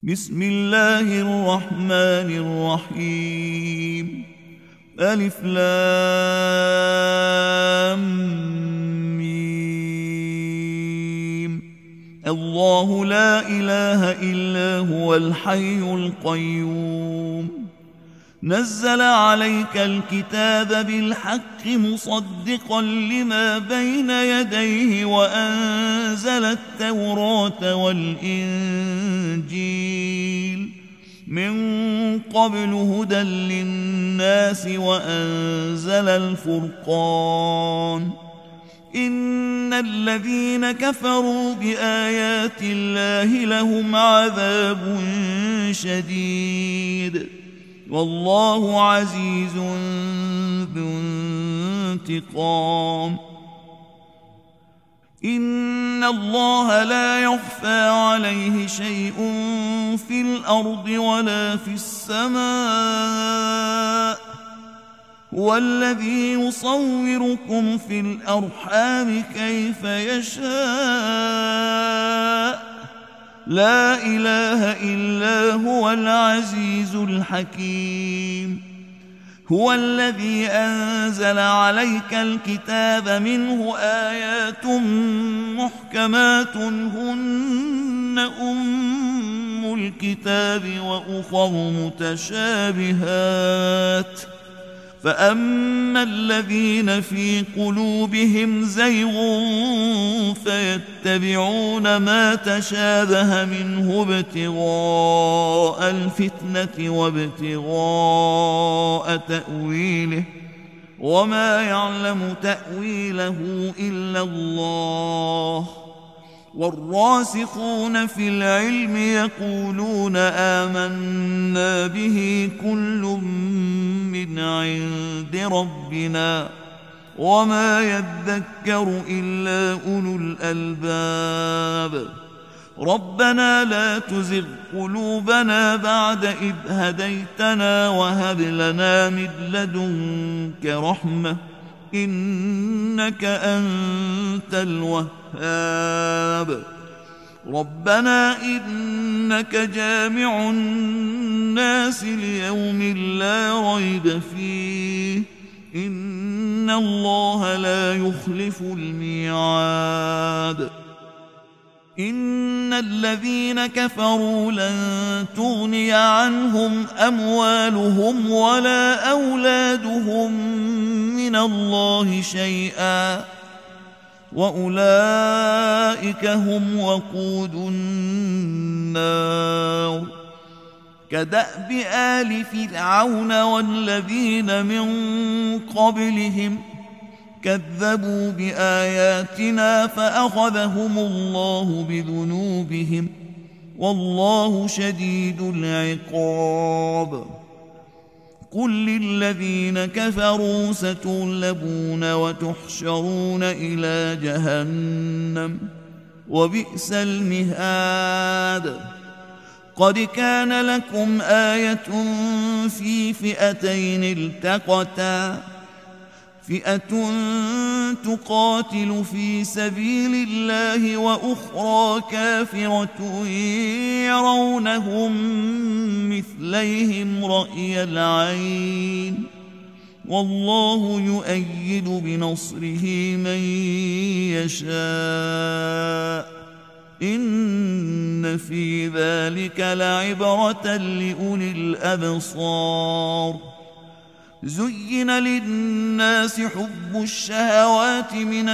بسم الله الرحمن الرحيم. ألف لام ميم. الله لا إله إلا هو الحي القيوم. نزل عليك الكتاب بالحق مصدقا لما بين يديه وأنزل التوراة والإنجيل من قبل هدى للناس وأنزل الفرقان. إن الذين كفروا بآيات الله لهم عذاب شديد والله عزيز ذو انتقام. إن الله لا يخفى عليه شيء في الأرض ولا في السماء. هو الذي يصوركم في الأرحام كيف يشاء. لا إله إلا هو العزيز الحكيم. هو الذي أنزل عليك الكتاب منه آيات محكمات هن أم الكتاب وأخر متشابهات. فأما الذين في قلوبهم زيغ فيتبعون ما تشابه منه ابتغاء الفتنة وابتغاء تأويله وما يعلم تأويله إلا الله. والراسخون في العلم يقولون آمنا به كل من عند ربنا وما يذكر إلا أولو الألباب. ربنا لا تزغ قلوبنا بعد إذ هديتنا وهب لنا من لدنك رحمة إنك أنت الوهاب. ربنا إنك جامع الناس ليوم لا ريب فيه إن الله لا يخلف الميعاد. إن الذين كفروا لن تغني عنهم أموالهم ولا أولادهم من الله شيئا وأولئك هم وقود النار. كدأب آل فرعون والذين من قبلهم كذبوا بآياتنا فأخذهم الله بذنوبهم والله شديد العقاب. قل للذين كفروا ستغلبون وتحشرون إلى جهنم وبئس المهاد. قد كان لكم آية في فئتين التقتا فئة تقاتل في سبيل الله وأخرى كافرة يرونهم مثليهم رأي العين والله يؤيد بنصره من يشاء إن في ذلك لعبرة لأولي الأبصار. زين للناس حب الشهوات من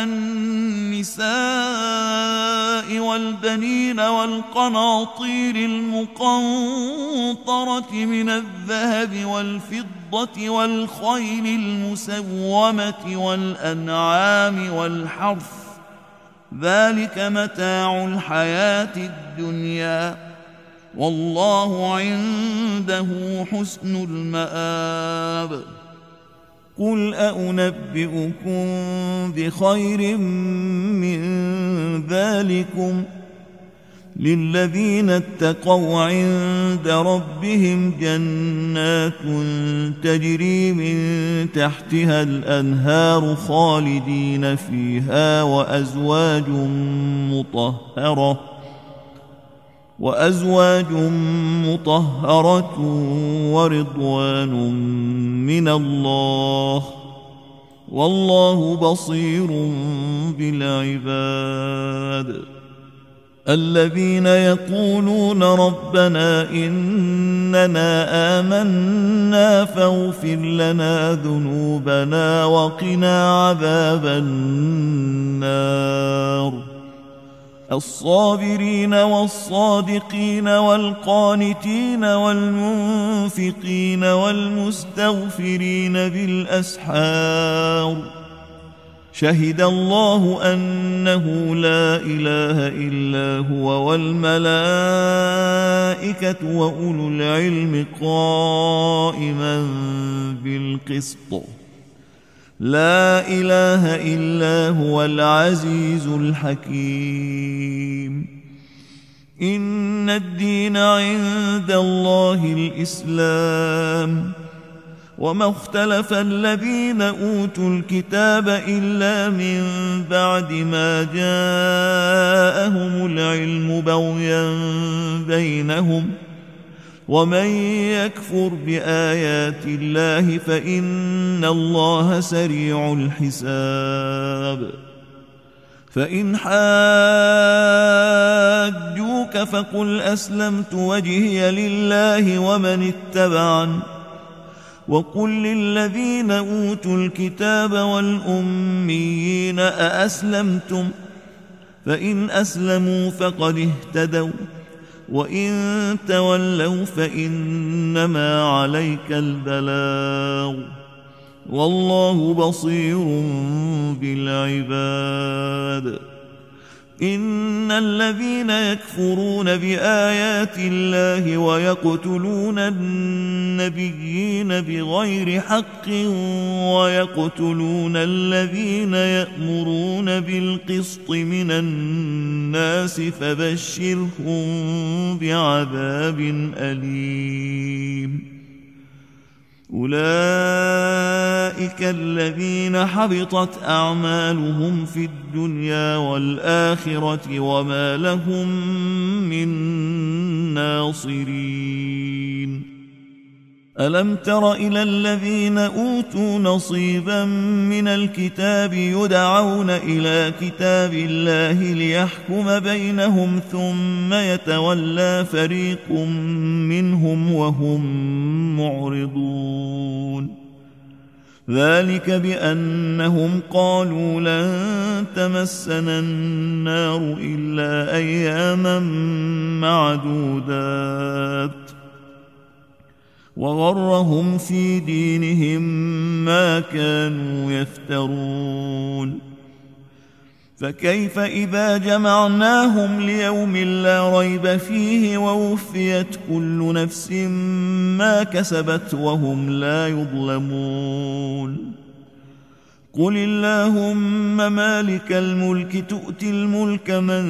النساء والبنين والقناطير المقنطرة من الذهب والفضة والخيل المسومة والأنعام والحرث ذلك متاع الحياة الدنيا والله عنده حسن المآب. قل أنبئكم بخير من ذلكم للذين اتقوا عند ربهم جنات تجري من تحتها الأنهار خالدين فيها وأزواج مطهرة ورضوان من الله والله بصير بالعباد الذين يقولون ربنا إننا آمنا فاغفر لنا ذنوبنا وقنا عذاب النار الصابرين والصادقين والقانتين والمنفقين والمستغفرين بالأسحار شهد الله أنه لا إله إلا هو والملائكة وأولو العلم قائما بالقسط لا إله إلا هو العزيز الحكيم إن الدين عند الله الإسلام وما اختلف الذين أوتوا الكتاب إلا من بعد ما جاءهم العلم بغيا بينهم ومن يكفر بآيات الله فإن الله سريع الحساب فإن حاجوك فقل أسلمت وجهي لله ومن اتبعني وقل للذين أوتوا الكتاب والأميين أأسلمتم فإن أسلموا فقد اهتدوا وإن تولوا فإنما عليك البلاغ والله بصير بالعباد إن الذين يكفرون بآيات الله ويقتلون النبيين بغير حق ويقتلون الذين يأمرون بالقسط من الناس فبشرهم بعذاب أليم أولئك الذين حبطت أعمالهم في الدنيا والآخرة وما لهم من ناصرين ألم تر إلى الذين أوتوا نصيبا من الكتاب يدعون إلى كتاب الله ليحكم بينهم ثم يتولى فريق منهم وهم معرضون ذلك بأنهم قالوا لن تمسنا النار إلا أياما معدودات وغرهم في دينهم ما كانوا يفترون فكيف إذا جمعناهم ليوم لا ريب فيه ووفيت كل نفس ما كسبت وهم لا يظلمون قل اللهم مالك الملك تؤتي الملك من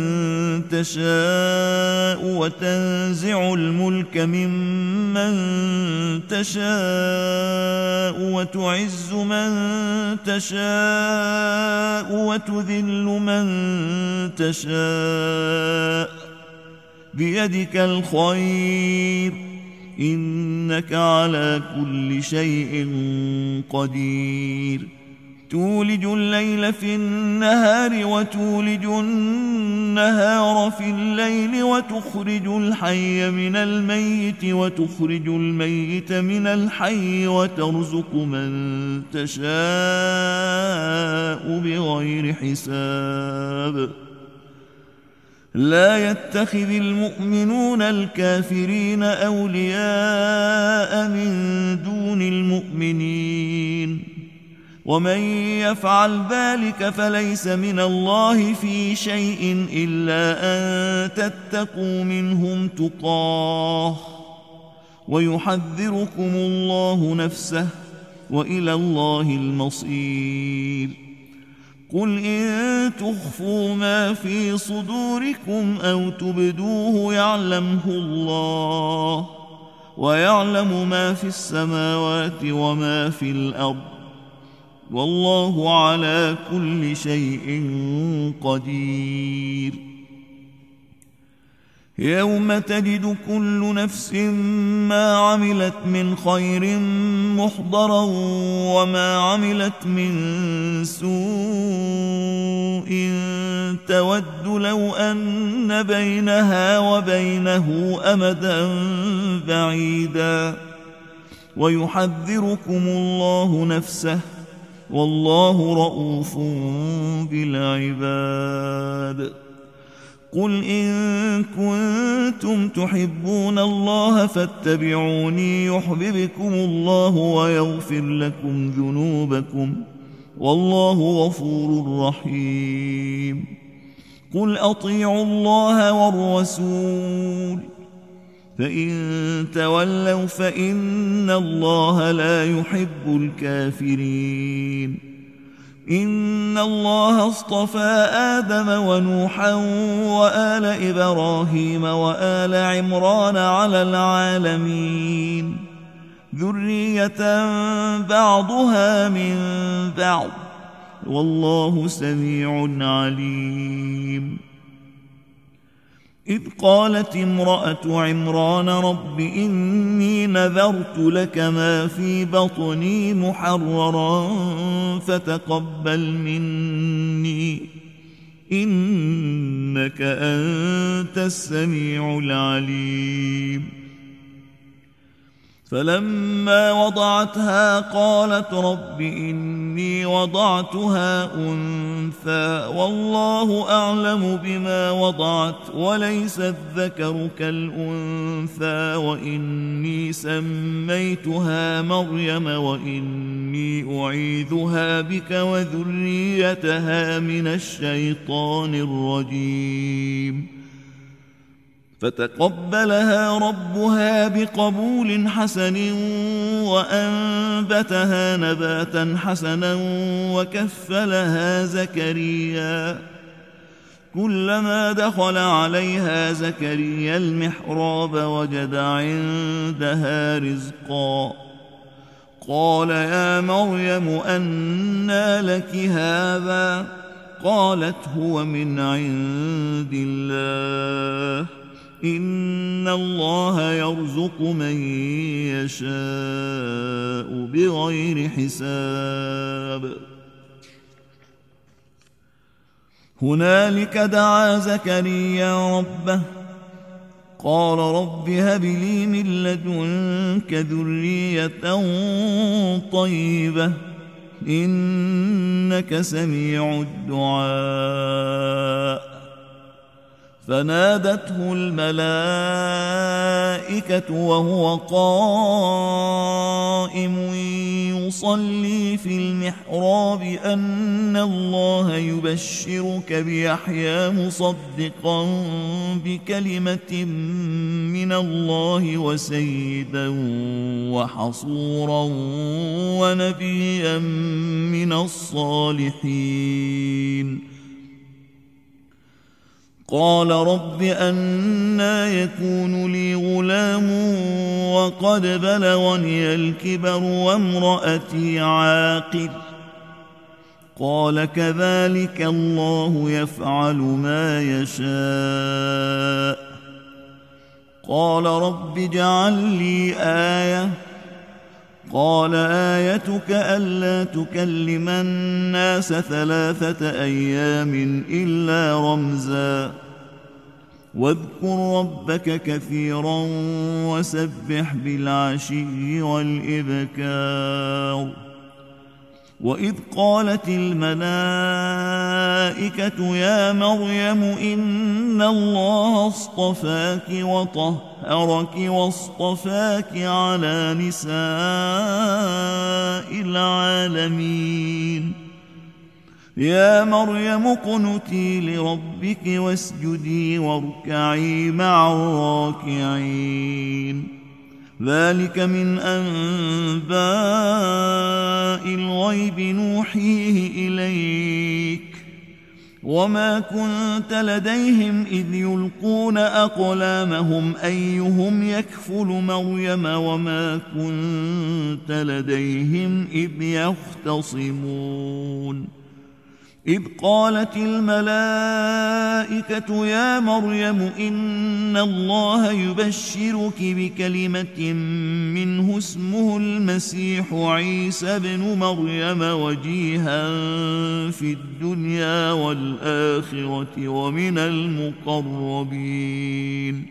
تشاء وتنزع الملك ممن تشاء وتعز من تشاء وتذل من تشاء بيدك الخير إنك على كل شيء قدير تولج الليل في النهار وتولج النهار في الليل وتخرج الحي من الميت وتخرج الميت من الحي وترزق من تشاء بغير حساب لا يتخذ المؤمنون الكافرين أولياء من دون المؤمنين ومن يفعل ذلك فليس من الله في شيء إلا أن تتقوا منهم تقاه ويحذركم الله نفسه وإلى الله المصير قل إن تخفوا ما في صدوركم أو تبدوه يعلمه الله ويعلم ما في السماوات وما في الأرض والله على كل شيء قدير يوم تجد كل نفس ما عملت من خير محضرا وما عملت من سوء تود لو أن بينها وبينه أمدا بعيدا ويحذركم الله نفسه والله رؤوف بالعباد. قل إن كنتم تحبون الله فاتبعوني يحببكم الله ويغفر لكم ذنوبكم والله غفور رحيم. قل أطيعوا الله والرسول فإن تولوا فإن الله لا يحب الكافرين. إن الله اصطفى آدم ونوحا وآل إبراهيم وآل عمران على العالمين ذرية بعضها من بعض والله سميع عليم. إذ قالت امرأة عمران رب إني نذرت لك ما في بطني محررا فتقبل مني إنك أنت السميع العليم. فلما وضعتها قالت رب إني وضعتها أنثى والله أعلم بما وضعت وليس الذكر كالأنثى وإني سميتها مريم وإني أعيذها بك وذريتها من الشيطان الرجيم. فتقبلها ربها بقبول حسن وأنبتها نباتا حسنا وكفلها زكريا. كلما دخل عليها زكريا المحراب وجد عندها رزقا قال يا مريم أنى لك هذا قالت هو من عند الله إن الله يرزق من يشاء بغير حساب. هنالك دعا زكريا ربه قال رب هب لي من لدنك ذرية طيبة إنك سميع الدعاء. فنادته الملائكة وهو قائم يصلي في المحراب أن الله يبشرك بيحيى مصدقا بكلمة من الله وسيدا وحصورا ونبيا من الصالحين. قال رب أنى يكون لي غلام وقد بلغني الكبر وامرأتي عاقر قال كذلك الله يفعل ما يشاء. قال رب اجعل لي آية قال آيتك ألا تكلم الناس 3 أيام إلا رمزا واذكر ربك كثيرا وسبح بالعشي والإبكار. وإذ قالت الملائكة يا مريم إن الله اصطفاك وطهرك واصطفاك على نساء العالمين. يا مريم اقنتي لربك واسجدي واركعي مع الراكعين. ذلك من أنباء الغيب نوحيه إليك وما كنت لديهم إذ يلقون أقلامهم أيهم يكفل مريم وما كنت لديهم إذ يختصمون. إذ قالت الملائكة يا مريم إن الله يبشرك بكلمة منه اسمه المسيح عيسى ابن مريم وجيها في الدنيا والآخرة ومن المقربين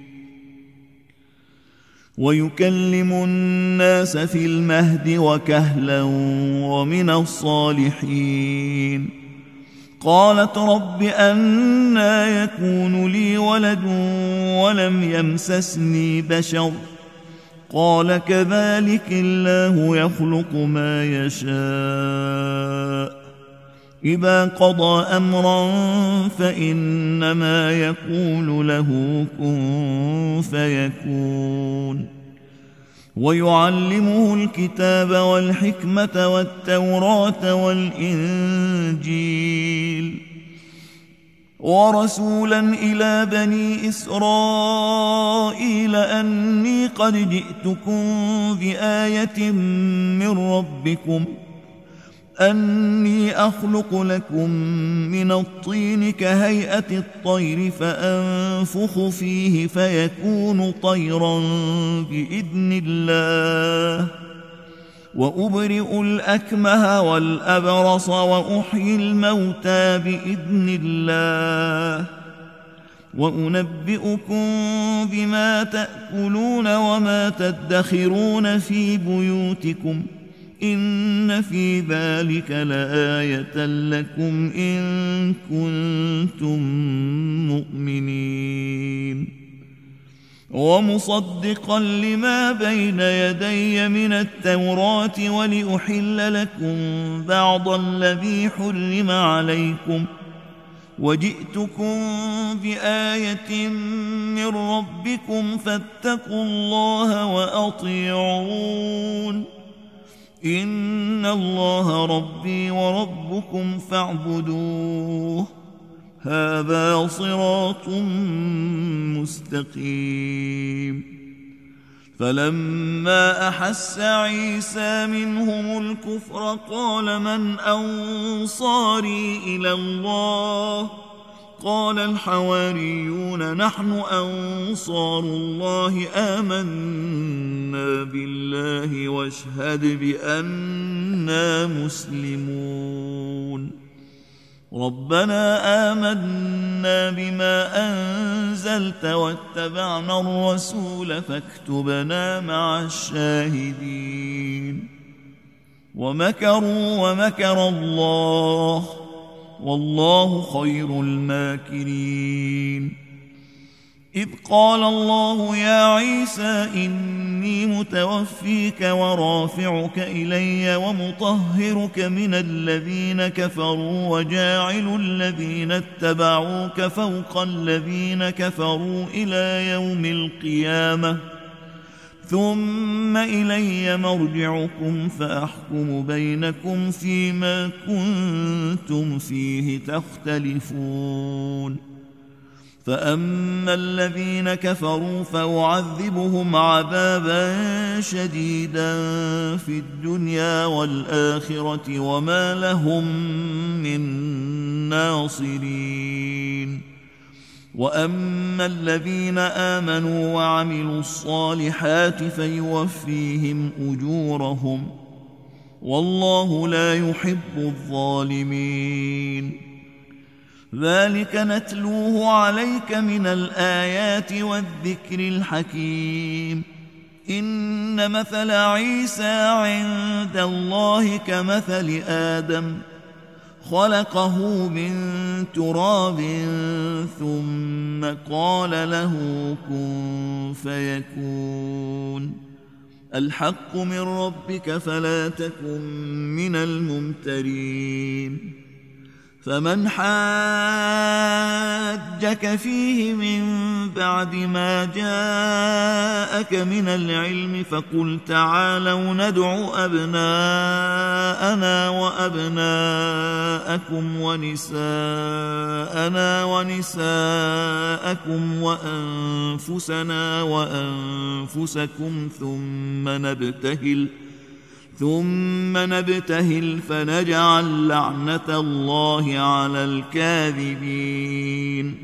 ويكلم الناس في المهد وكهلا ومن الصالحين. قالت رب أنى يكون لي ولد ولم يمسسني بشر قال كذلك الله يخلق ما يشاء إذا قضى أمرا فإنما يقول له كن فيكون. ويعلمه الكتاب والحكمة والتوراة والإنجيل ورسولا إلى بني إسرائيل أني قد جئتكم بآية من ربكم أني أخلق لكم من الطين كهيئة الطير فأنفخ فيه فيكون طيرا بإذن الله وأبرئ الأكمه والأبرص وأحيي الموتى بإذن الله وأنبئكم بما تأكلون وما تدخرون في بيوتكم إن في ذلك لآية لكم إن كنتم مؤمنين. ومصدقا لما بين يدي من التوراة ولأحل لكم بعض الذي حرم عليكم وجئتكم بآية من ربكم فاتقوا الله وأطيعون إن الله ربي وربكم فاعبدوه هذا صراط مستقيم. فلما أحس عيسى منهم الكفر قال من أنصاري إلى الله قال الحواريون نحن أنصار الله آمنا بالله واشهد بأننا مسلمون. ربنا آمنا بما أنزلت واتبعنا الرسول فاكتبنا مع الشاهدين. ومكروا ومكر الله والله خير الماكرين. إذ قال الله يا عيسى إني متوفيك ورافعك إلي ومطهرك من الذين كفروا وجاعل الذين اتبعوك فوق الذين كفروا إلى يوم القيامة ثم إلي مرجعكم فأحكم بينكم فيما كنتم فيه تختلفون. فأما الذين كفروا فأعذبهم عذابا شديدا في الدنيا والآخرة وما لهم من ناصرين. وأما الذين آمنوا وعملوا الصالحات فيوفيهم أجورهم والله لا يحب الظالمين. ذلك نتلوه عليك من الآيات والذكر الحكيم. إن مثل عيسى عند الله كمثل آدم خلقه من تراب ثم قال له كن فيكون. الحق من ربك فلا تكن من الممترين. فمن حاجك فيه من بعد ما جاءك من العلم فقل تعالوا ندع أبناءنا وأبناءكم ونساءنا ونساءكم وأنفسنا وأنفسكم ثم نبتهل فنجعل لعنة الله على الكاذبين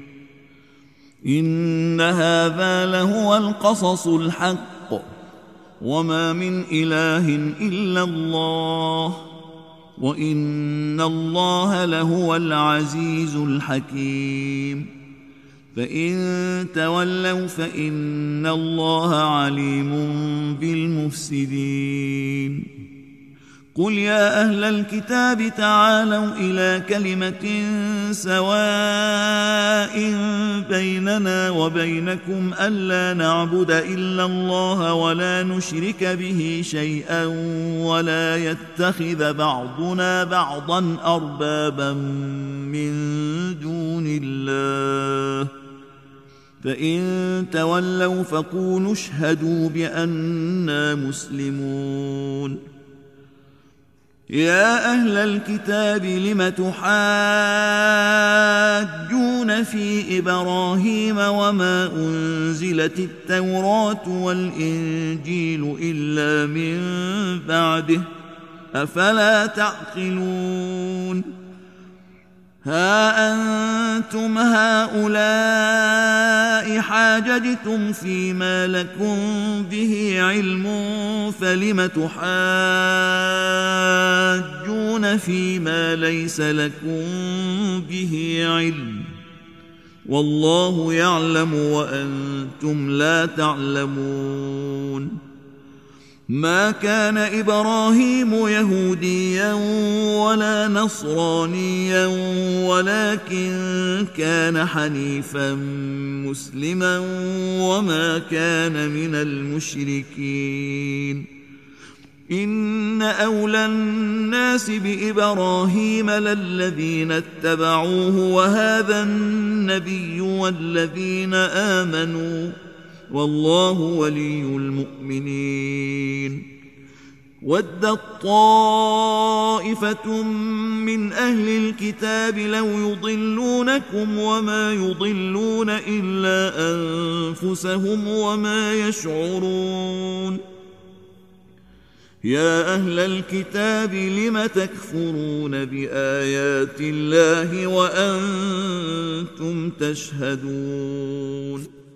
إن هذا لهو القصص الحق وما من إله إلا الله وإن الله لهو العزيز الحكيم فإن تولوا فإن الله عليم بالمفسدين قل يا أهل الكتاب تعالوا إلى كلمة سواء بيننا وبينكم ألا نعبد إلا الله ولا نشرك به شيئا ولا يتخذ بعضنا بعضا أربابا من دون الله فإن تولوا فقولوا اشهدوا بأننا مسلمون يا أهل الكتاب لم تحاجون في إبراهيم وما أنزلت التوراة والإنجيل إلا من بعده أفلا تعقلون ها أنتم هؤلاء حاججتم فيما لكم به علم فلم تحاجون فيما ليس لكم به علم والله يعلم وأنتم لا تعلمون ما كان إبراهيم يهوديا ولا نصرانيا ولكن كان حنيفا مسلما وما كان من المشركين إن أولى الناس بإبراهيم للذين اتبعوه وهذا النبي والذين آمنوا والله ولي المؤمنين ودت طائفة من أهل الكتاب لو يضلونكم وما يضلون إلا أنفسهم وما يشعرون يا أهل الكتاب لم تكفرون بآيات الله وأنتم تشهدون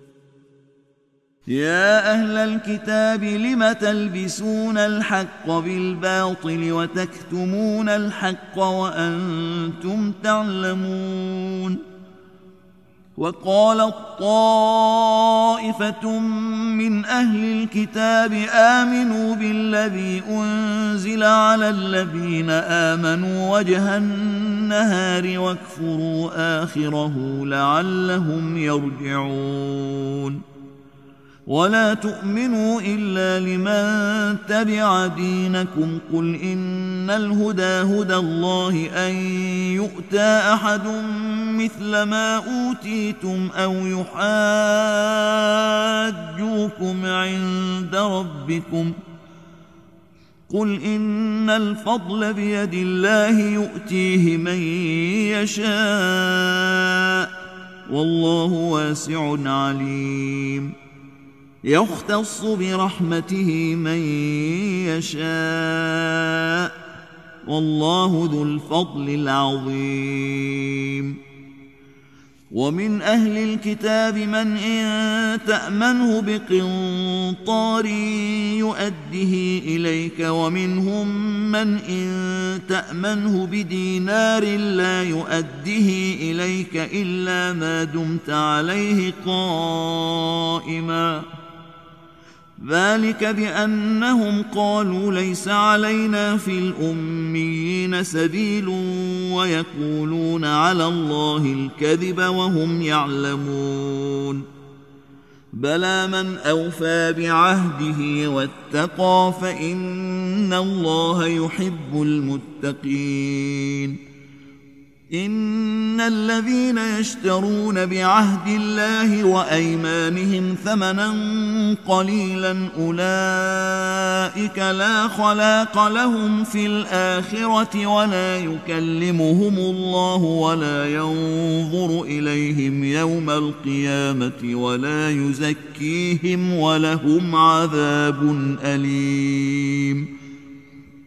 يا أهل الكتاب لم تلبسون الحق بالباطل وتكتمون الحق وأنتم تعلمون وقالت طائفة من أهل الكتاب آمنوا بالذي أنزل على الذين آمنوا وجه النهار واكفروا آخره لعلهم يرجعون ولا تؤمنوا إلا لمن تبع دينكم قل إن الهدى هدى الله أن يؤتى أحد مثل ما أوتيتم أو يحاجوكم عند ربكم قل إن الفضل بيد الله يؤتيه من يشاء والله واسع عليم يختص برحمته من يشاء والله ذو الفضل العظيم ومن أهل الكتاب من إن تأمنه بقنطار يؤده إليك ومنهم من إن تأمنه بدينار لا يؤده إليك إلا ما دمت عليه قائما ذلك بأنهم قالوا ليس علينا في الأميين سبيل ويقولون على الله الكذب وهم يعلمون بلى من أوفى بعهده واتقى فإن الله يحب المتقين إن الذين يشترون بعهد الله وأيمانهم ثمنا قليلا أولئك لا خلاق لهم في الآخرة ولا يكلمهم الله ولا ينظر إليهم يوم القيامة ولا يزكيهم ولهم عذاب أليم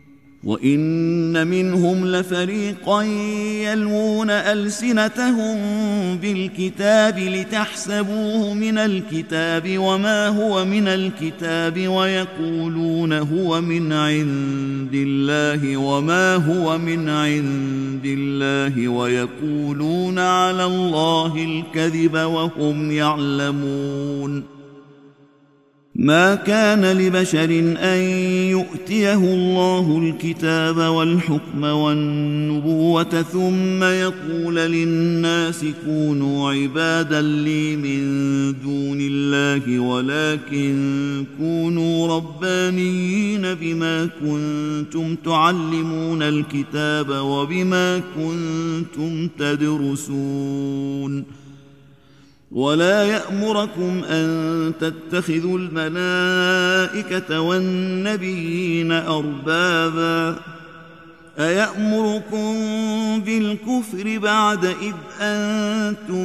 وإن منهم لفريقا يلوون ألسنتهم بالكتاب لتحسبوه من الكتاب وما هو من الكتاب ويقولون هو من عند الله وما هو من عند الله ويقولون على الله الكذب وهم يعلمون. ما كان لبشر أن يؤتيه الله الكتاب والحكم والنبوة ثم يقول للناس كونوا عبادا لي من دون الله ولكن كونوا ربانيين بما كنتم تعلمون الكتاب وبما كنتم تدرسون. ولا يأمركم أن تتخذوا الملائكة والنبيين أربابا أيأمركم بالكفر بعد إذ أنتم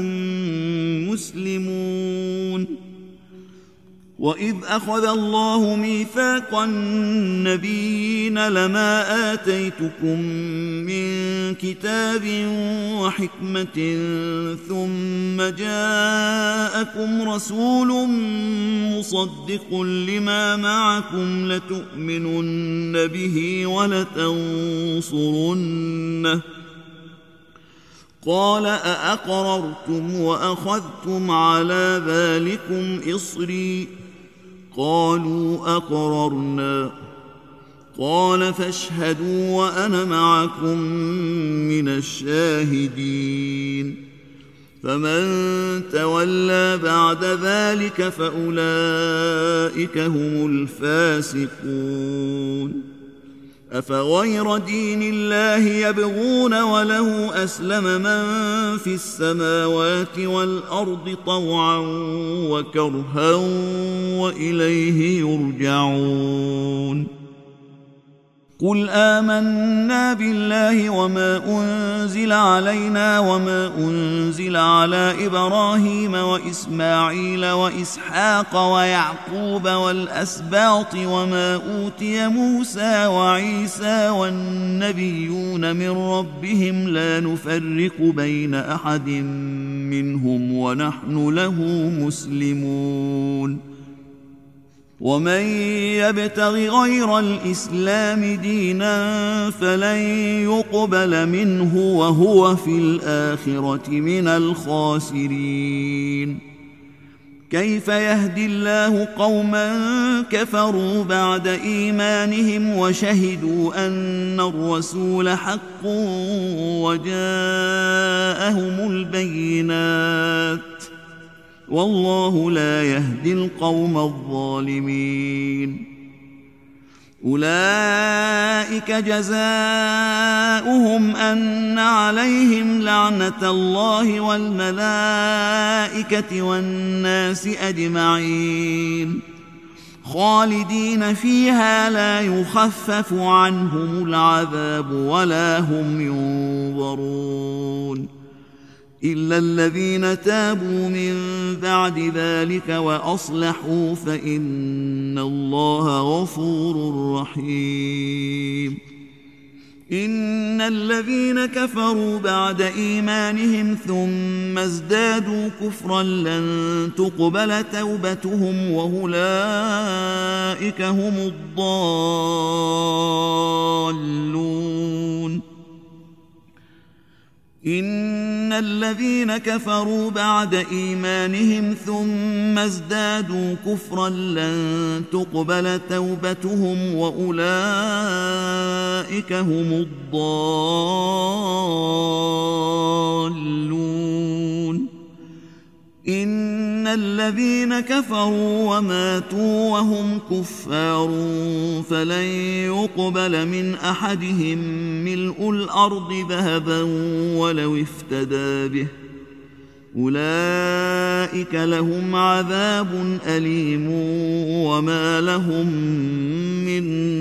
مسلمون. وإذ أخذ الله ميثاق النبيين لما آتيتكم من كتاب وحكمة ثم جاءكم رسول مصدق لما معكم لتؤمنن به ولتنصرنه قال أأقررتم وأخذتم على ذلكم إصري قالوا أقررنا قال فاشهدوا وأنا معكم من الشاهدين. فمن تولى بعد ذلك فأولئك هم الفاسقون. أفغير دين الله يبغون وله أسلم من في السماوات والأرض طوعا وكرها وإليه يرجعون. قل آمنا بالله وما أنزل علينا وما أنزل على إبراهيم وإسماعيل وإسحاق ويعقوب والأسباط وما أوتي موسى وعيسى والنبيون من ربهم لا نفرق بين أحد منهم ونحن له مسلمون. ومن يبتغ غير الإسلام دينا فلن يقبل منه وهو في الآخرة من الخاسرين. كيف يهدي الله قوما كفروا بعد إيمانهم وشهدوا أن الرسول حق وجاءهم البينات والله لا يهدي القوم الظالمين. أولئك جزاؤهم أن عليهم لعنة الله والملائكة والناس أجمعين خالدين فيها لا يخفف عنهم العذاب ولا هم ينظرون إلا الذين تابوا من بعد ذلك وأصلحوا فإن الله غفور رحيم. إن الذين كفروا بعد إيمانهم ثم ازدادوا كفرا لن تقبل توبتهم وأولئك هم الضالون. إن الذين كفروا بعد إيمانهم ثم ازدادوا كفرا لن تقبل توبتهم وأولئك هم الضالون. إن الذين كفروا وماتوا وهم كفار فلن يقبل من أحدهم ملء الأرض ذهبا ولو افتدى به أولئك لهم عذاب أليم وما لهم من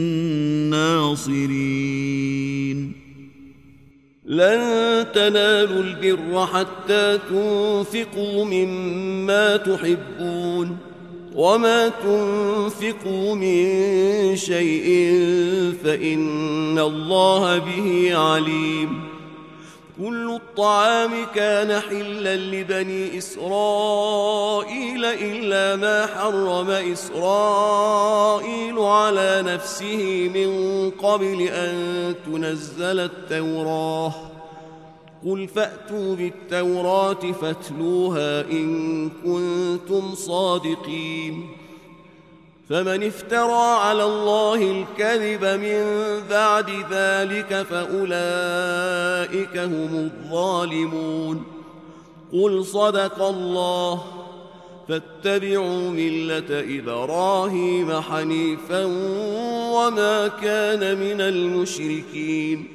ناصرين. لن تنالوا البر حتى تنفقوا مما تحبون وما تنفقوا من شيء فإن الله به عليم كل الطعام كان حلا لبني إسرائيل إلا ما حرم إسرائيل على نفسه من قبل أن تنزل التوراة قل فأتوا بالتوراة فاتلوها إن كنتم صادقين فمن افترى على الله الكذب من بعد ذلك فأولئك هم الظالمون قل صدق الله فاتبعوا ملة إبراهيم حنيفا وما كان من المشركين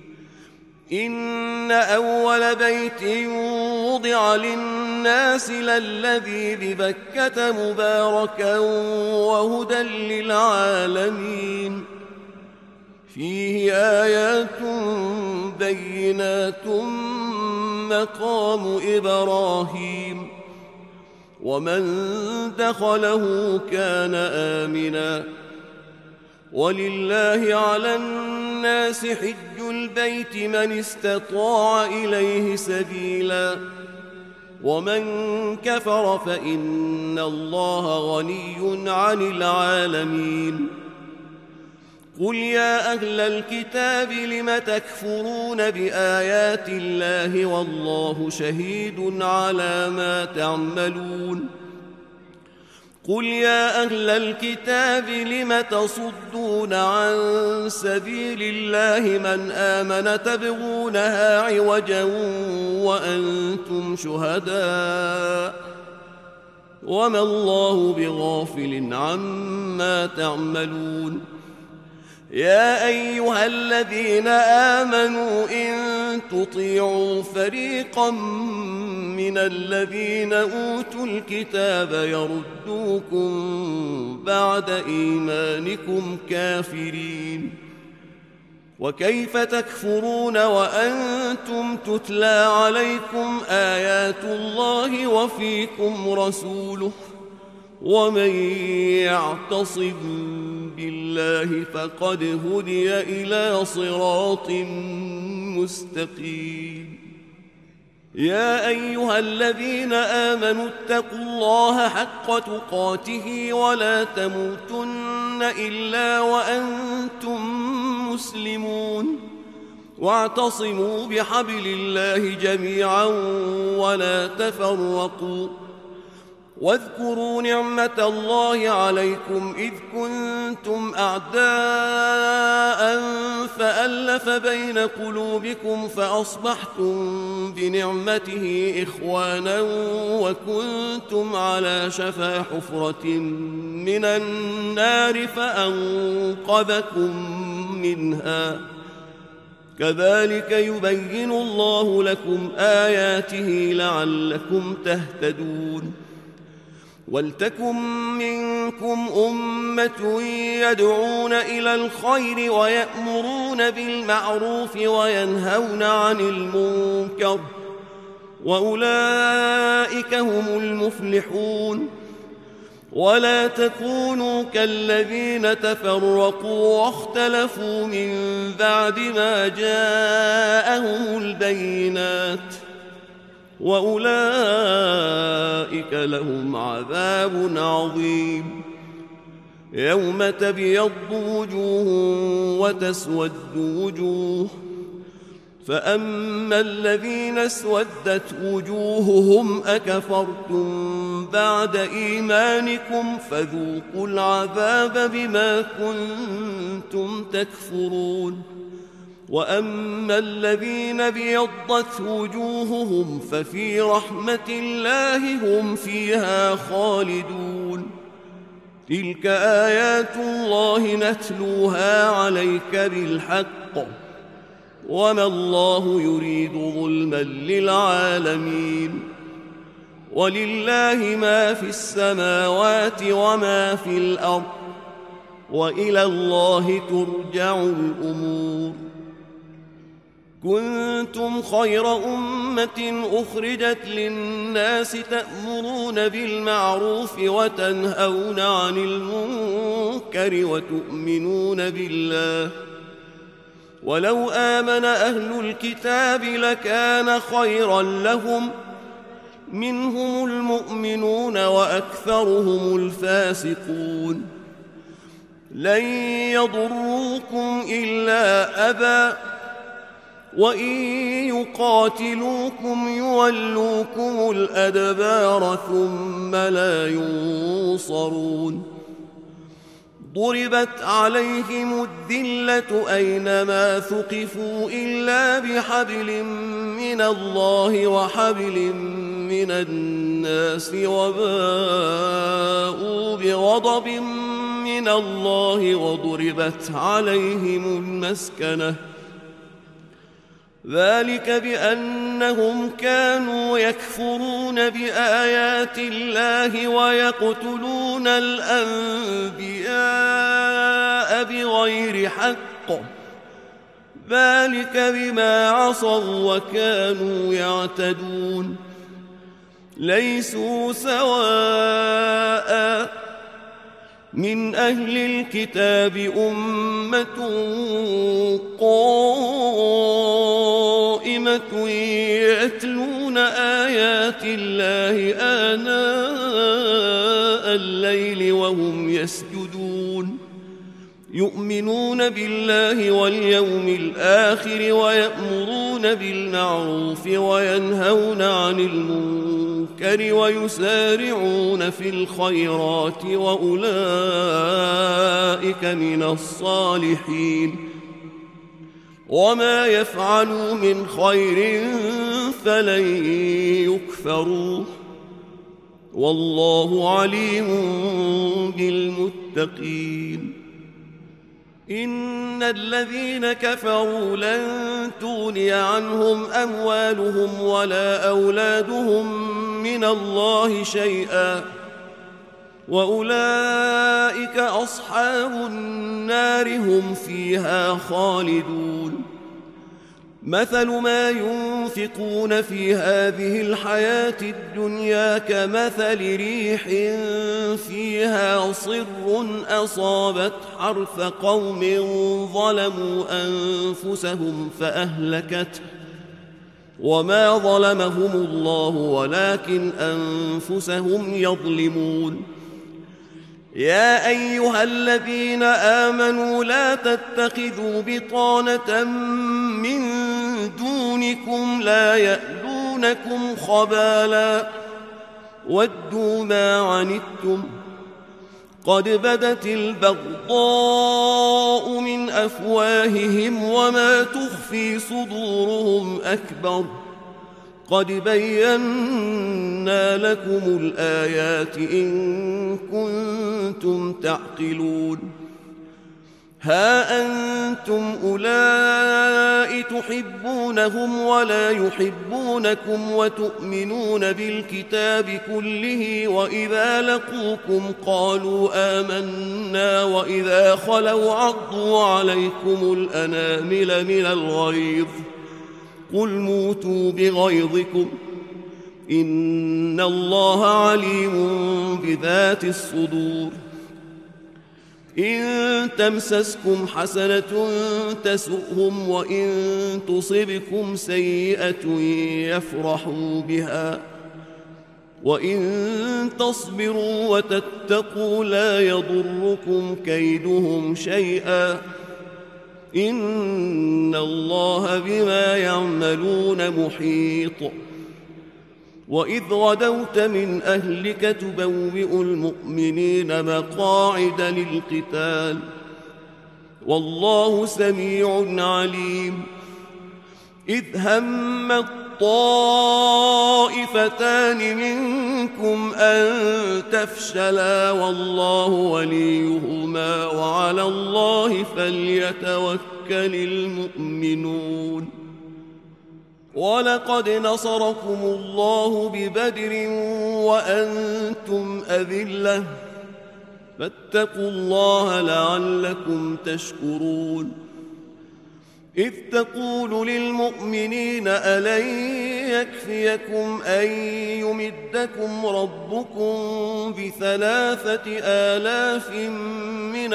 إن أول بيت وضع للناس للذي ببكة مباركا وهدى للعالمين فيه آيات بينات مقام إبراهيم ومن دخله كان آمنا ولله على الناس حج البيت من استطاع إليه سبيلا ومن كفر فإن الله غني عن العالمين قل يا أهل الكتاب لم تكفرون بآيات الله والله شهيد على ما تعملون قل يا أهل الكتاب لم تصدون عن سبيل الله من آمن تبغونها عوجا وأنتم شهداء وما الله بغافل عما تعملون يا أيها الذين آمنوا إن تطيعوا فريقا من الذين أوتوا الكتاب يردوكم بعد إيمانكم كافرين وكيف تكفرون وأنتم تتلى عليكم آيات الله وفيكم رسوله ومن يعتصم بالله فقد هدي إلى صراط مستقيم يا أيها الذين آمنوا اتقوا الله حق تقاته ولا تموتن إلا وأنتم مسلمون واعتصموا بحبل الله جميعا ولا تفرقوا واذكروا نعمة الله عليكم إذ كنتم أعداء فألف بين قلوبكم فأصبحتم بنعمته إخوانا وكنتم على شفا حفرة من النار فأنقذكم منها كذلك يبين الله لكم آياته لعلكم تهتدون ولتكن منكم أمة يدعون إلى الخير ويأمرون بالمعروف وينهون عن المنكر وأولئك هم المفلحون ولا تكونوا كالذين تفرقوا واختلفوا من بعد ما جاءهم البينات وأولئك لهم عذاب عظيم يوم تبيض وجوه وتسود وجوه فأما الذين اسودت وجوههم أكفرتم بعد إيمانكم فذوقوا العذاب بما كنتم تكفرون وأما الذين ابيضت وجوههم ففي رحمة الله هم فيها خالدون تلك آيات الله نتلوها عليك بالحق وما الله يريد ظلما للعالمين ولله ما في السماوات وما في الأرض وإلى الله ترجع الأمور كنتم خير أمة أخرجت للناس تأمرون بالمعروف وتنهون عن المنكر وتؤمنون بالله ولو آمن أهل الكتاب لكان خيرا لهم منهم المؤمنون وأكثرهم الفاسقون لن يضروكم إلا أذى وإن يقاتلوكم يولوكم الأدبار ثم لا ينصرون ضربت عليهم الذلة أينما ثقفوا إلا بحبل من الله وحبل من الناس وباءوا بغضب من الله وضربت عليهم المسكنة ذلك بأنهم كانوا يكفرون بآيات الله ويقتلون الأنبياء بغير حق ذلك بما عصوا وكانوا يعتدون ليسوا سواء من أهل الكتاب أمة قائمة يتلون آيات الله آناء الليل وهم يسجدون يؤمنون بالله واليوم الآخر ويأمرون بالمعروف وينهون عن المنكر ويسارعون في الخيرات وأولئك من الصالحين وما يفعلوا من خير فلن يكفروه والله عليم بالمتقين إن الذين كفروا لن تغني عنهم أموالهم ولا أولادهم من الله شيئا وأولئك أصحاب النار هم فيها خالدون مثل ما ينفقون في هذه الحياة الدنيا كمثل ريح فيها صر أصابت حرث قوم ظلموا أنفسهم فأهلكته وما ظلمهم الله ولكن أنفسهم يظلمون يا أيها الذين آمنوا لا تتخذوا بطانة من دونكم لا يألونكم خبالا ودوا ما عنتم قد بدت البغضاء من أفواههم وما تخفي صدورهم أكبر قد بينا لكم الآيات إن كنتم تعقلون ها أنتم أولئك تحبونهم ولا يحبونكم وتؤمنون بالكتاب كله وإذا لقوكم قالوا آمنا وإذا خلوا عضوا عليكم الأنامل من الغيظ قل موتوا بغيظكم إن الله عليم بذات الصدور إن تمسسكم حسنة تسؤهم وإن تصبكم سيئة يفرحوا بها وإن تصبروا وتتقوا لا يضركم كيدهم شيئا إن الله بما يعملون محيط وإذ غدوت من أهلك تبوئ المؤمنين مقاعد للقتال والله سميع عليم إذ هم الطائفتان منكم أن تفشلا والله وليهما وعلى الله فليتوكل المؤمنون ولقد نصركم الله ببدر وأنتم أذلة فاتقوا الله لعلكم تشكرون إذ تقول للمؤمنين ألن يكفيكم أن يمدكم ربكم ب3,000 من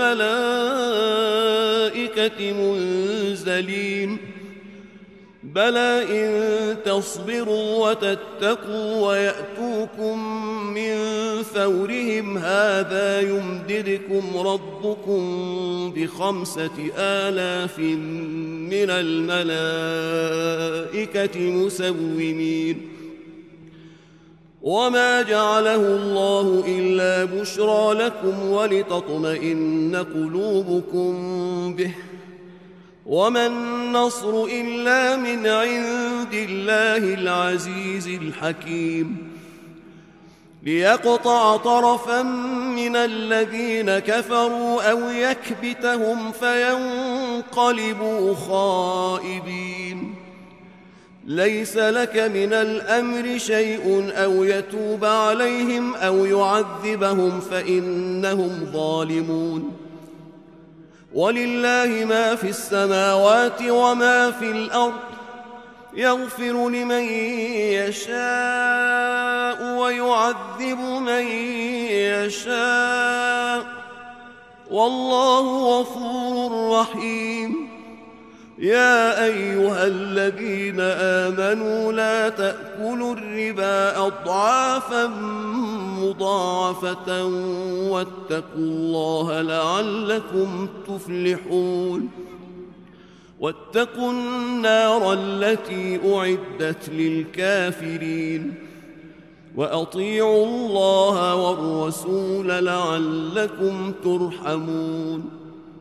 الملائكة منزلين بلى إن تصبروا وتتقوا ويأتوكم من فورهم هذا يمددكم ربكم ب5,000 من الملائكة مسومين وما جعله الله إلا بشرى لكم ولتطمئن قلوبكم به وما النصر إلا من عند الله العزيز الحكيم ليقطع طرفا من الذين كفروا أو يكبتهم فينقلبوا خائبين ليس لك من الأمر شيء أو يتوب عليهم أو يعذبهم فإنهم ظالمون ولله ما في السماوات وما في الأرض يغفر لمن يشاء ويعذب من يشاء والله غفور رحيم يا أيها الذين آمنوا لا تأكلوا الربا أضعافا مضاعفة واتقوا الله لعلكم تفلحون واتقوا النار التي أعدت للكافرين وأطيعوا الله والرسول لعلكم ترحمون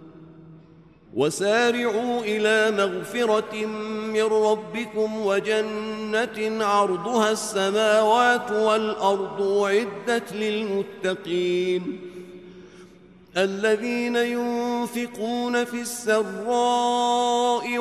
وسارعوا إلى مغفرة من ربكم وجنة عرضها السماوات والأرض أعدت للمتقين الذين ينفقون في السراء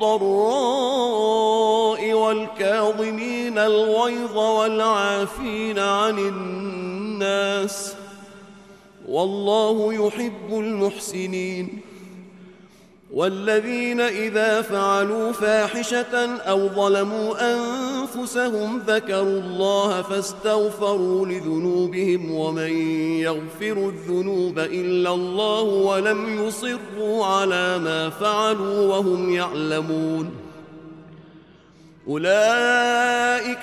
والضراء والكاظمين الغيظ والعافين عن الناس والله يحب المحسنين والذين إذا فعلوا فاحشة أو ظلموا أنفسهم ذكروا الله فاستغفروا لذنوبهم ومن يغفر الذنوب إلا الله ولم يصروا على ما فعلوا وهم يعلمون أولئك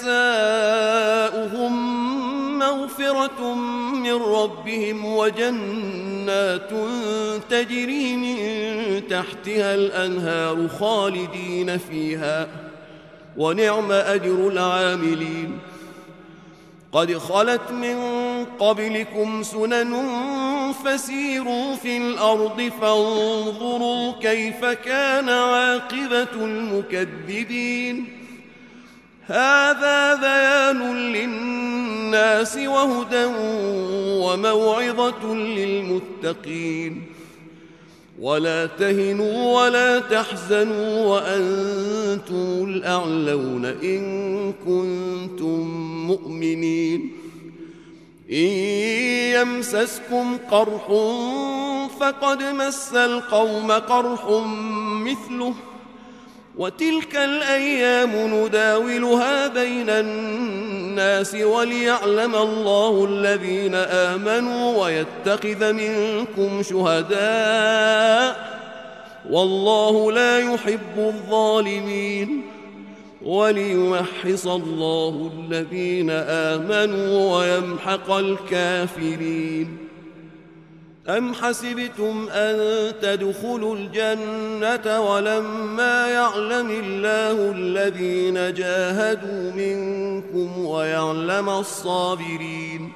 جزاؤهم مغفرة من ربهم وجنات تجري من تحتها الأنهار خالدين فيها ونعم أجر العاملين قد خلت من قبلكم سنن فسيروا في الأرض فانظروا كيف كان عاقبة المكذبين هذا بيان للناس وهدى وموعظة للمتقين ولا تهنوا ولا تحزنوا وأنتم الأعلون إن كنتم مؤمنين إن يمسسكم قرح فقد مس القوم قرح مثله وتلك الأيام نداولها بين الناس وليعلم الله الذين آمنوا ويتخذ منكم شهداء والله لا يحب الظالمين وليمحص الله الذين آمنوا ويمحق الكافرين أم حسبتم أن تدخلوا الجنة ولما يعلم الله الذين جاهدوا منكم ويعلم الصابرين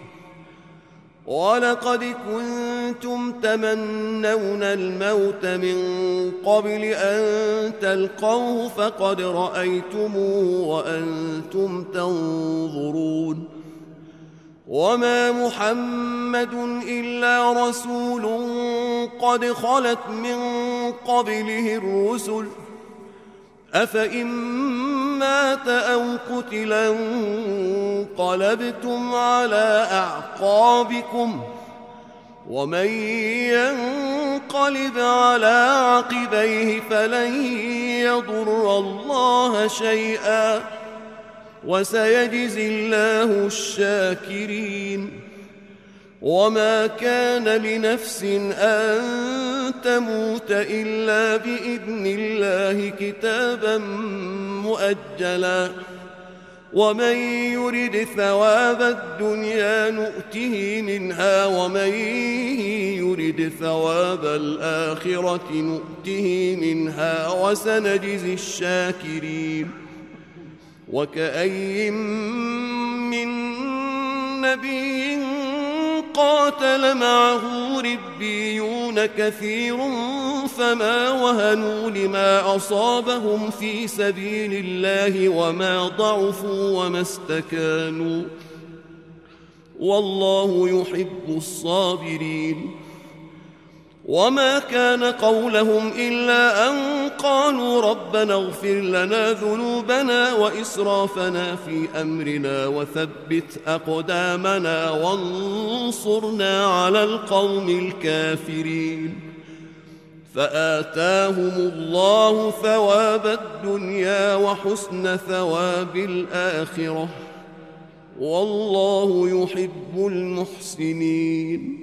ولقد كنتم تمنون الموت من قبل أن تلقوه فقد رأيتموه وأنتم تنظرون وما محمد إلا رسول قد خلت من قبله الرسل أفإن مات أو قتلا انقلبتم على أعقابكم ومن ينقلب على عقبيه فلن يضر الله شيئا وسيجزي الله الشاكرين. وما كان لنفس أن تموت إلا بإذن الله كتابا مؤجلا ومن يرد ثواب الدنيا نؤته منها ومن يرد ثواب الآخرة نؤته منها وسنجزي الشاكرين. وكأي من نبي قاتل معه ربيون كثير فما وهنوا لما أصابهم في سبيل الله وما ضعفوا وما استكانوا والله يحب الصابرين. وما كان قولهم إلا أن قالوا ربنا اغفر لنا ذنوبنا وإسرافنا في أمرنا وثبت أقدامنا وانصرنا على القوم الكافرين. فآتاهم الله ثواب الدنيا وحسن ثواب الآخرة والله يحب المحسنين.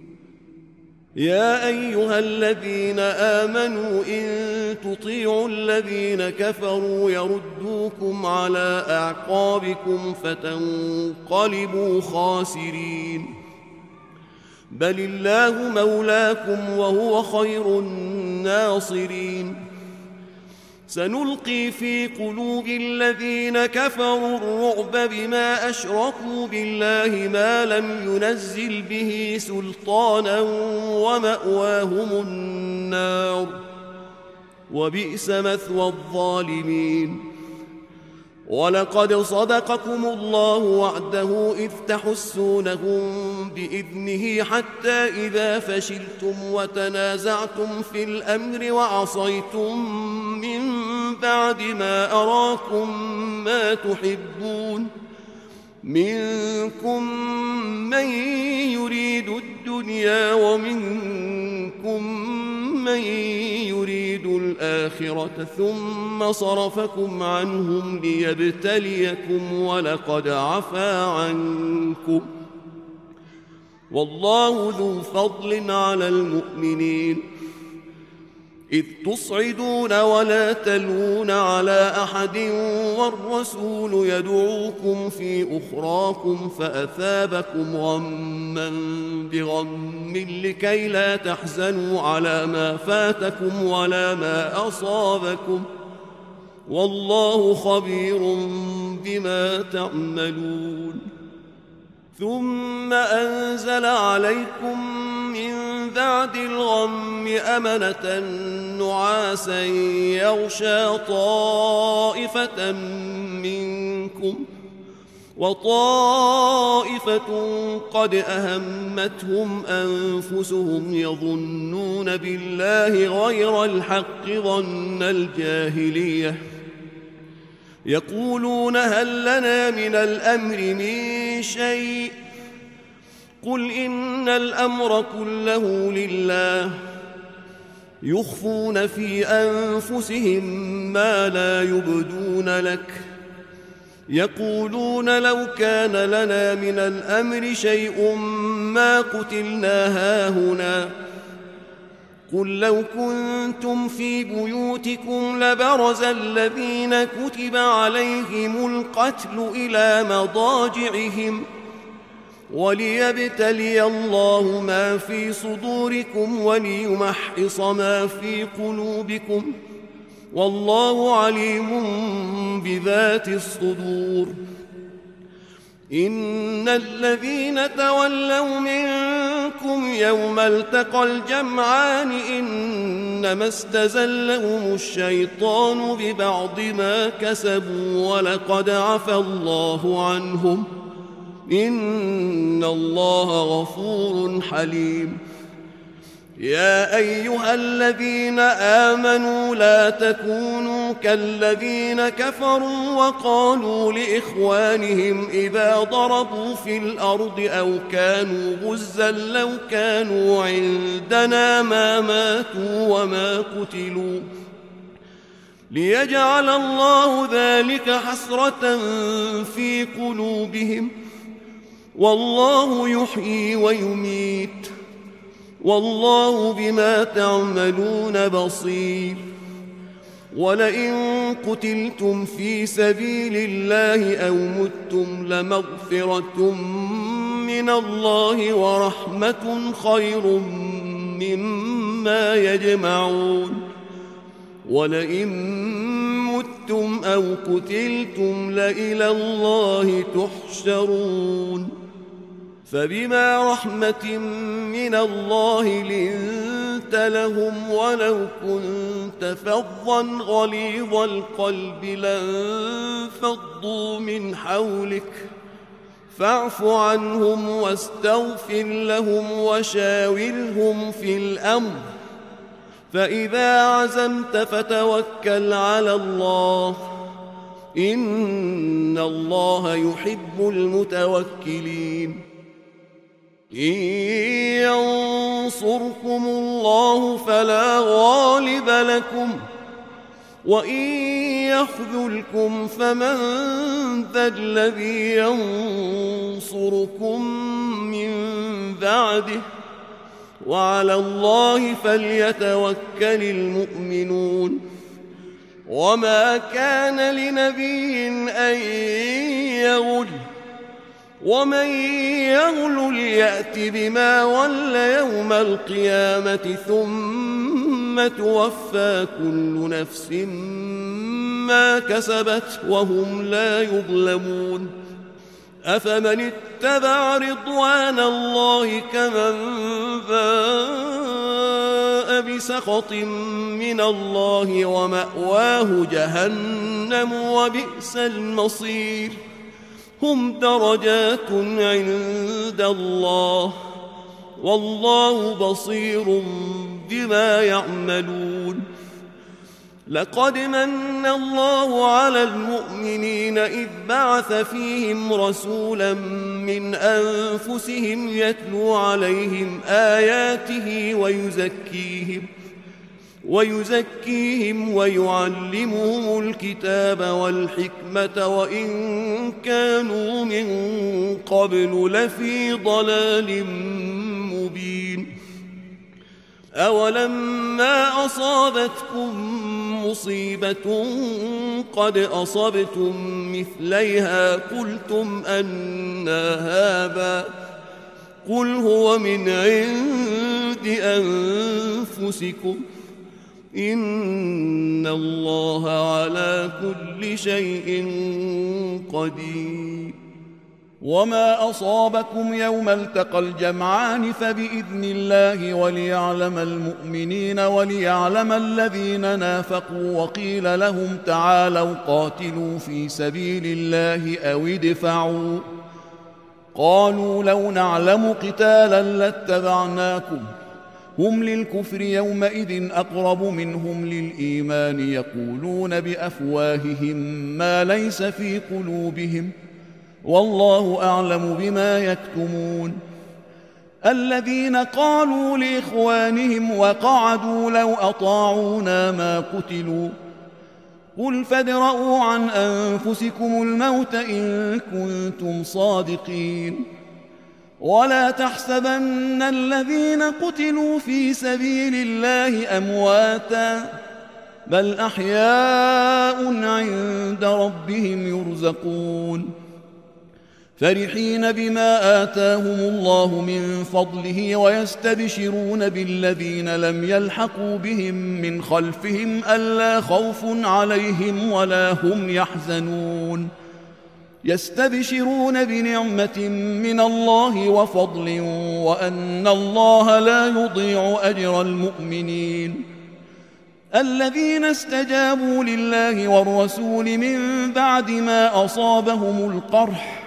يا أيها الذين آمنوا إن تطيعوا الذين كفروا يردوكم على أعقابكم فتنقلبوا خاسرين. بل الله مولاكم وهو خير الناصرين. سنلقي في قلوب الذين كفروا الرعب بما أشركوا بالله ما لم ينزل به سلطانا ومأواهم النار وبئس مثوى الظالمين. ولقد صدقكم الله وعده إذ تحسونهم بإذنه حتى إذا فشلتم وتنازعتم في الأمر وعصيتم من بعد ما أراكم ما تحبون منكم من يريد الدنيا ومنكم من يريد الآخرة ثم صرفكم عنهم ليبتليكم ولقد عفا عنكم والله ذو فضل على المؤمنين. إذ تصعدون ولا تلون على أحد والرسول يدعوكم في أخراكم فأثابكم غما بغم لكي لا تحزنوا على ما فاتكم ولا ما أصابكم والله خبير بما تعملون. ثم أنزل عليكم من بعد الغم أمنة نعاسا يغشى طائفة منكم وطائفة قد أهمتهم أنفسهم يظنون بالله غير الحق ظن الجاهلية يقولون هل لنا من الأمر من شيء قل إن الأمر كله لله يخفون في أنفسهم ما لا يبدون لك يقولون لو كان لنا من الأمر شيء ما قتلنا هاهنا قل لو كنتم في بيوتكم لبرز الذين كتب عليهم القتل إلى مضاجعهم وليبتلي الله ما في صدوركم وليمحص ما في قلوبكم والله عليم بذات الصدور. إن الذين تولوا منكم يوم التقى الجمعان إنما استزلهم الشيطان ببعض ما كسبوا ولقد عفى الله عنهم إن الله غفور حليم. يا أيها الذين آمنوا لا تكونوا كالذين كفروا وقالوا لإخوانهم إذا ضربوا في الأرض أو كانوا غزا لو كانوا عندنا ما ماتوا وما قتلوا ليجعل الله ذلك حسرة في قلوبهم والله يحيي ويميت والله بما تعملون بصير ولئن قتلتم في سبيل الله أو متم لمغفرة من الله ورحمة خير مما يجمعون ولئن متم أو قتلتم لإلى الله تحشرون فبما رحمة من الله لنت لهم ولو كنت فظا غليظ القلب لانفضوا من حولك فاعف عنهم واستغفر لهم وشاورهم في الأمر فإذا عزمت فتوكل على الله إن الله يحب المتوكلين إن ينصركم الله فلا غالب لكم وإن يخذلكم فمن ذا الذي ينصركم من بعده وعلى الله فليتوكل المؤمنون وما كان لنبي أن يغل ومن يغل يأت بما ول يوم القيامة ثم توفى كل نفس ما كسبت وهم لا يظلمون أفمن اتبع رضوان الله كمن باء بسخط من الله ومأواه جهنم وبئس المصير هم درجات عند الله والله بصير بما يعملون لقد من الله على المؤمنين إذ بعث فيهم رسولا من أنفسهم يتلو عليهم آياته ويزكيهم ويعلمهم الكتاب والحكمة وإن كانوا من قبل لفي ضلال مبين أولما أصابتكم مصيبة قد أصبتم مثليها قلتم أنى هذا قل هو من عند أنفسكم إن الله على كل شيء قدير وما أصابكم يوم التقى الجمعان فبإذن الله وليعلم المؤمنين وليعلم الذين نافقوا وقيل لهم تعالوا قاتلوا في سبيل الله أو ادفعوا قالوا لو نعلم قتالا لاتبعناكم هم للكفر يومئذ أقرب منهم للإيمان يقولون بأفواههم ما ليس في قلوبهم والله أعلم بما يكتمون الذين قالوا لإخوانهم وقعدوا لو أطاعونا ما قتلوا قل فادرءوا عن أنفسكم الموت إن كنتم صادقين ولا تحسبن الذين قتلوا في سبيل الله أمواتا بل أحياء عند ربهم يرزقون فرحين بما آتاهم الله من فضله ويستبشرون بالذين لم يلحقوا بهم من خلفهم ألا خوف عليهم ولا هم يحزنون يستبشرون بنعمة من الله وفضل وأن الله لا يضيع أجر المؤمنين الذين استجابوا لله والرسول من بعد ما أصابهم القرح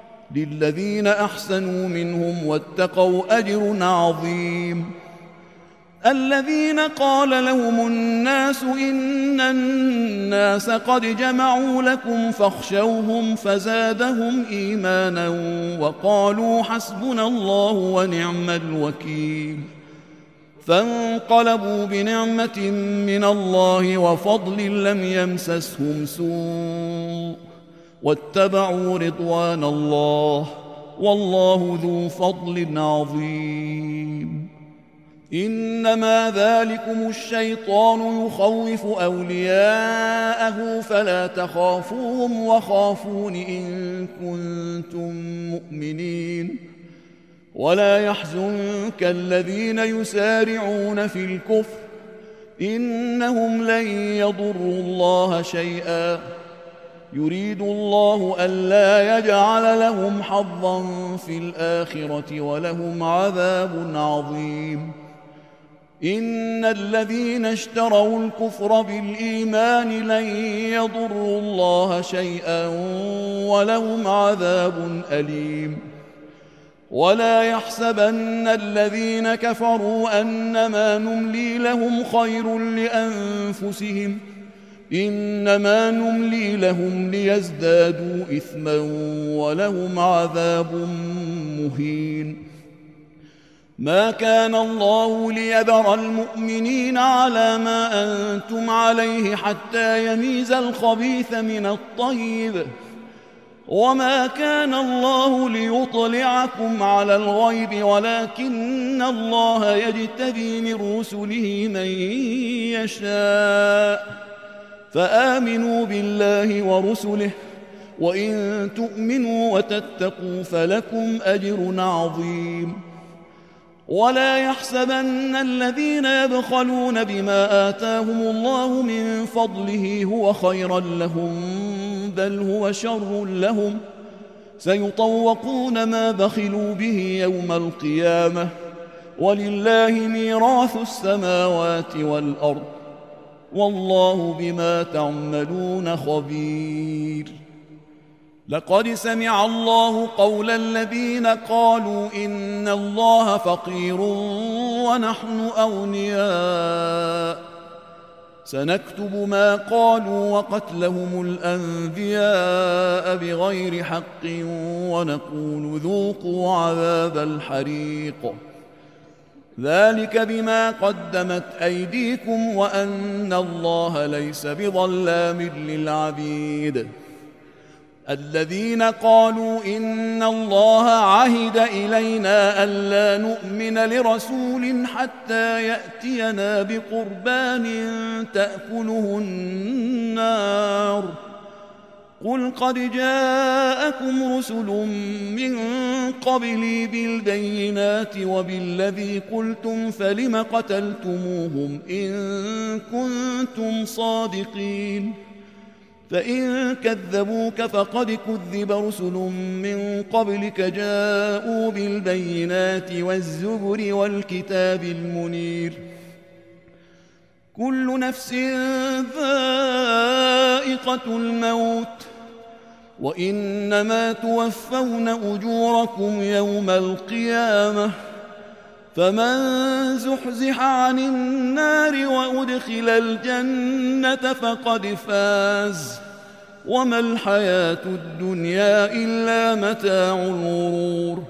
للذين أحسنوا منهم واتقوا أجر عظيم الذين قال لهم الناس إن الناس قد جمعوا لكم فاخشوهم فزادهم إيمانا وقالوا حسبنا الله ونعم الوكيل فانقلبوا بنعمة من الله وفضل لم يمسسهم سوء واتبعوا رضوان الله والله ذو فضل عظيم إنما ذلكم الشيطان يخوف أولياءه فلا تخافوهم وخافون إن كنتم مؤمنين ولا يحزنك الذين يسارعون في الكفر إنهم لن يضروا الله شيئا يريد الله ألا يجعل لهم حظا في الآخرة ولهم عذاب عظيم إن الذين اشتروا الكفر بالإيمان لن يضروا الله شيئا ولهم عذاب أليم ولا يحسبن الذين كفروا أنما نملي لهم خير لأنفسهم إنما نملي لهم ليزدادوا إثما ولهم عذاب مهين ما كان الله ليذر المؤمنين على ما أنتم عليه حتى يميز الخبيث من الطيب وما كان الله ليطلعكم على الغيب ولكن الله يجتبي من رسله من يشاء فآمنوا بالله ورسله وإن تؤمنوا وتتقوا فلكم أجر عظيم ولا يحسبن الذين يبخلون بما آتاهم الله من فضله هو خيرا لهم بل هو شر لهم سيطوقون ما بخلوا به يوم القيامة ولله ميراث السماوات والأرض والله بما تعملون خبير لقد سمع الله قول الذين قالوا إن الله فقير ونحن أغنياء سنكتب ما قالوا وقتلهم الأنبياء بغير حق ونقول ذوقوا عذاب الحريق ذلك بما قدمت أيديكم وأن الله ليس بظلام للعبيد الذين قالوا إن الله عهد إلينا ألا نؤمن لرسول حتى يأتينا بقربان تأكله النار قل قد جاءكم رسل من قبلي بالبينات وبالذي قلتم فلم قتلتموهم إن كنتم صادقين فإن كذبوك فقد كذب رسل من قبلك جاءوا بالبينات والزبر والكتاب المنير كل نفس ذائقة الموت وإنما توفون أجوركم يوم القيامة فمن زحزح عن النار وأدخل الجنة فقد فاز وما الحياة الدنيا إلا متاع الغرور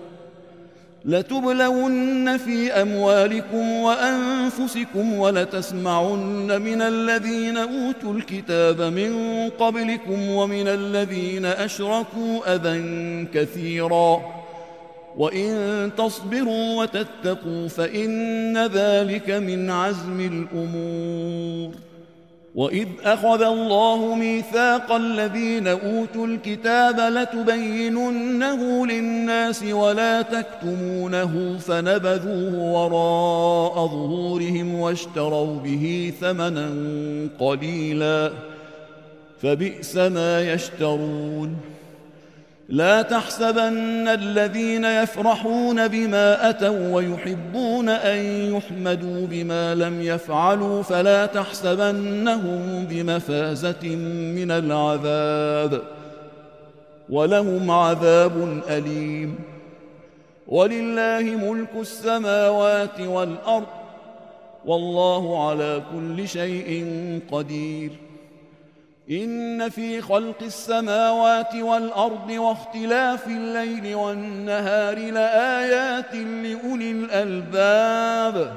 لتبلون في أموالكم وأنفسكم ولتسمعن من الذين أوتوا الكتاب من قبلكم ومن الذين أشركوا أذى كثيرا وإن تصبروا وتتقوا فإن ذلك من عزم الأمور وإذ أخذ الله ميثاق الذين أوتوا الكتاب لتبيننه للناس ولا تكتمونه فنبذوه وراء ظهورهم واشتروا به ثمنا قليلا فبئس ما يشترون لا تحسبن الذين يفرحون بما أتوا ويحبون أن يحمدوا بما لم يفعلوا فلا تحسبنهم بمفازة من العذاب ولهم عذاب أليم ولله ملك السماوات والأرض والله على كل شيء قدير. إن في خلق السماوات والأرض واختلاف الليل والنهار لآيات لأولي الألباب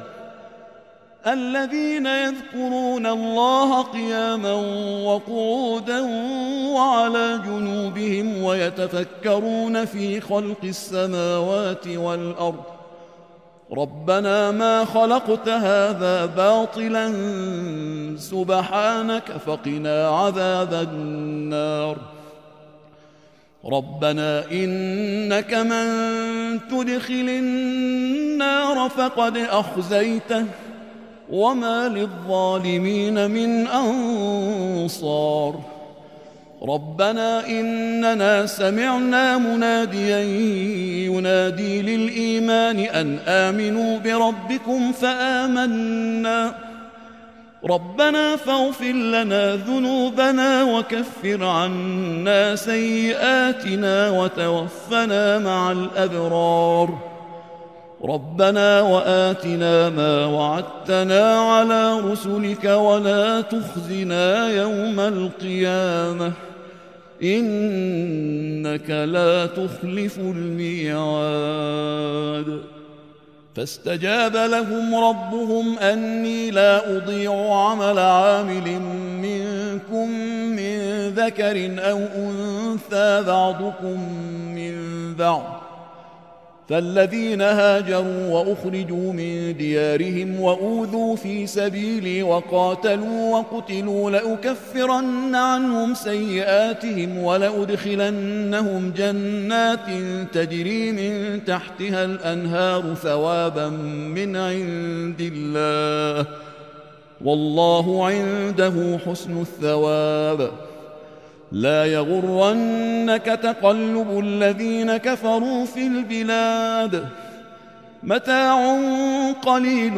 الذين يذكرون الله قياما وقعودا وعلى جنوبهم ويتفكرون في خلق السماوات والأرض ربنا ما خلقت هذا باطلا سبحانك فقنا عذاب النار. ربنا إنك من تدخل النار فقد أخزيته وما للظالمين من أنصار. ربنا إننا سمعنا مناديا ينادي للإيمان أن آمنوا بربكم فآمنا ربنا فاغفر لنا ذنوبنا وكفر عنا سيئاتنا وتوفنا مع الأبرار. ربنا وآتنا ما وعدتنا على رسلك ولا تخزنا يوم القيامة إنك لا تخلف الميعاد. فاستجاب لهم ربهم أني لا أضيع عمل عامل منكم من ذكر أو أنثى بعضكم من بعض فالذين هاجروا وأخرجوا من ديارهم وأوذوا في سبيلي وقاتلوا وقتلوا لأكفرن عنهم سيئاتهم ولأدخلنهم جنات تجري من تحتها الأنهار ثوابا من عند الله والله عنده حسن الثواب. لا يغرنك تقلب الذين كفروا في البلاد متاع قليل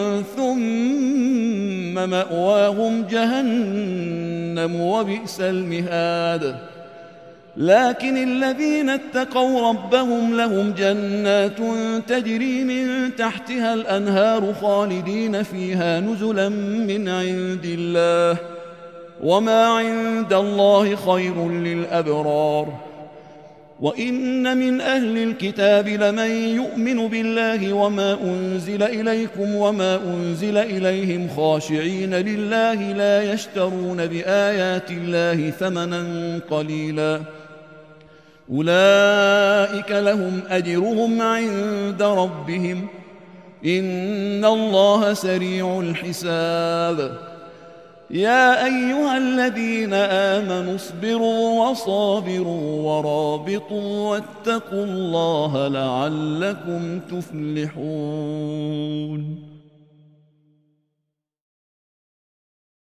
ثم مأواهم جهنم وبئس المهاد. لكن الذين اتقوا ربهم لهم جنات تجري من تحتها الأنهار خالدين فيها نزلا من عند الله وما عند الله خير للأبرار. وإن من أهل الكتاب لمن يؤمن بالله وما أنزل إليكم وما أنزل إليهم خاشعين لله لا يشترون بآيات الله ثمنا قليلا أولئك لهم أجرهم عند ربهم إن الله سريع الحساب. يا أيها الذين آمنوا اصبروا وصابروا ورابطوا واتقوا الله لعلكم تفلحون.